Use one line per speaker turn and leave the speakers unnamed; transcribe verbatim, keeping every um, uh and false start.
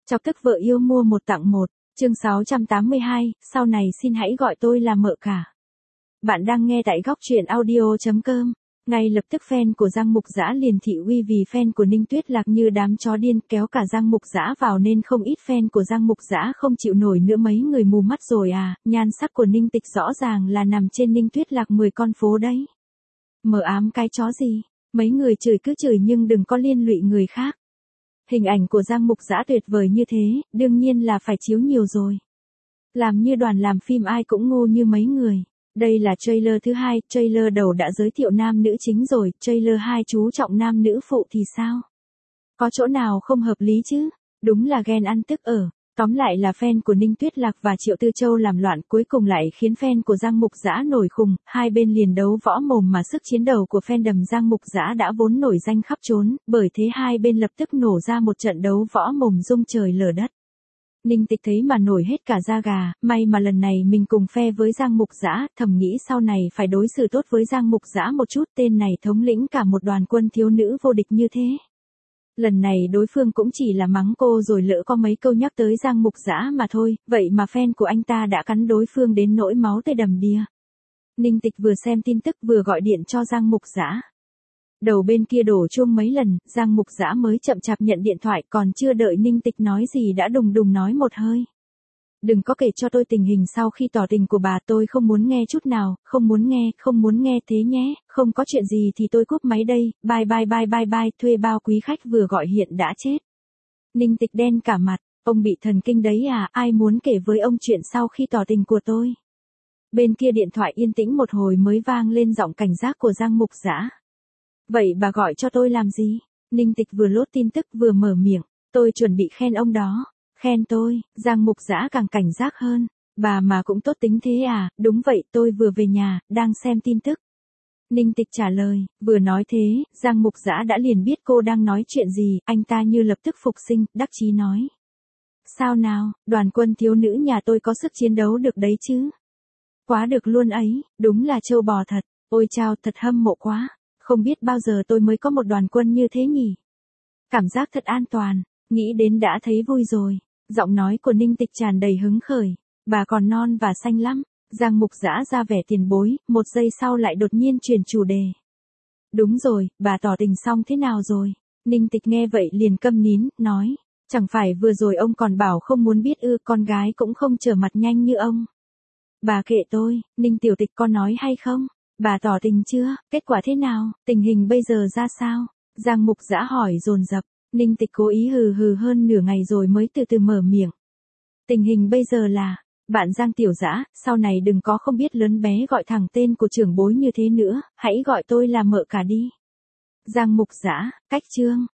Chọc tức vợ yêu mua một tặng một, chương sáu trăm tám mươi hai, sau này xin hãy gọi tôi là mợ cả. Bạn đang nghe tại góc truyện audio chấm com. Ngay lập tức fan của Giang Mục Dã liền thị uy vì fan của Ninh Tuyết Lạc như đám chó điên kéo cả Giang Mục Dã vào nên không ít fan của Giang Mục Dã không chịu nổi nữa, mấy người mù mắt rồi à, nhan sắc của Ninh Tịch rõ ràng là nằm trên Ninh Tuyết Lạc mười con phố đấy. Mờ ám cái chó gì, mấy người chửi cứ chửi nhưng đừng có liên lụy người khác. Hình ảnh của Giang Mục Dã tuyệt vời như thế, đương nhiên là phải chiếu nhiều rồi. Làm như đoàn làm phim ai cũng ngu như mấy người. Đây là trailer thứ hai, trailer đầu đã giới thiệu nam nữ chính rồi, trailer hai chú trọng nam nữ phụ thì sao? Có chỗ nào không hợp lý chứ? Đúng là ghen ăn tức ở. Tóm lại là fan của Ninh Tuyết Lạc và Triệu Tư Châu làm loạn, cuối cùng lại khiến fan của Giang Mục Dã nổi khùng, hai bên liền đấu võ mồm mà sức chiến đầu của fandom Giang Mục Dã đã vốn nổi danh khắp trốn, bởi thế hai bên lập tức nổ ra một trận đấu võ mồm rung trời lở đất. Ninh Tịch thấy mà nổi hết cả da gà, may mà lần này mình cùng phe với Giang Mục Dã, thầm nghĩ sau này phải đối xử tốt với Giang Mục Dã một chút, tên này thống lĩnh cả một đoàn quân thiếu nữ vô địch như thế. Lần này đối phương cũng chỉ là mắng cô rồi lỡ có mấy câu nhắc tới Giang Mục Dã mà thôi, vậy mà fan của anh ta đã cắn đối phương đến nỗi máu tươi đầm đìa. Ninh Tịch vừa xem tin tức vừa gọi điện cho Giang Mục Dã. Đầu bên kia đổ chuông mấy lần, Giang Mục Dã mới chậm chạp nhận điện thoại, còn chưa đợi Ninh Tịch nói gì đã đùng đùng nói một hơi. Đừng có kể cho tôi tình hình sau khi tỏ tình của bà, tôi không muốn nghe chút nào, không muốn nghe, không muốn nghe thế nhé, không có chuyện gì thì tôi cúp máy đây, bye bye bye bye bye, thuê bao quý khách vừa gọi hiện đã chết. Ninh Tịch đen cả mặt, ông bị thần kinh đấy à, ai muốn kể với ông chuyện sau khi tỏ tình của tôi. Bên kia điện thoại yên tĩnh một hồi mới vang lên giọng cảnh giác của Giang Mục Dã. Vậy bà gọi cho tôi làm gì? Ninh Tịch vừa lốt tin tức vừa mở miệng, tôi chuẩn bị khen ông đó. Khen tôi, Giang Mục Dã càng cảnh giác hơn, bà mà cũng tốt tính thế à, đúng vậy tôi vừa về nhà, đang xem tin tức. Ninh Tịch trả lời, vừa nói thế, Giang Mục Dã đã liền biết cô đang nói chuyện gì, anh ta như lập tức phục sinh, đắc chí nói. Sao nào, đoàn quân thiếu nữ nhà tôi có sức chiến đấu được đấy chứ? Quá được luôn ấy, đúng là trâu bò thật, ôi chao thật hâm mộ quá, không biết bao giờ tôi mới có một đoàn quân như thế nhỉ? Cảm giác thật an toàn, nghĩ đến đã thấy vui rồi. Giọng nói của Ninh Tịch tràn đầy hứng khởi, bà còn non và xanh lắm. Giang Mục Dã ra vẻ tiền bối, một giây sau lại đột nhiên chuyển chủ đề. Đúng rồi, bà tỏ tình xong thế nào rồi? Ninh Tịch nghe vậy liền câm nín, nói, chẳng phải vừa rồi ông còn bảo không muốn biết ư, con gái cũng không trở mặt nhanh như ông. Bà kệ tôi, Ninh tiểu tịch có nói hay không? Bà tỏ tình chưa, kết quả thế nào, tình hình bây giờ ra sao? Giang Mục Dã hỏi dồn dập. Ninh Tịch cố ý hừ hừ hơn nửa ngày rồi mới từ từ mở miệng. Tình hình bây giờ là, bạn Giang tiểu Dã, sau này đừng có không biết lớn bé gọi thẳng tên của trưởng bối như thế nữa, hãy gọi tôi là mợ cả đi. Giang Mục Dã, cách chương.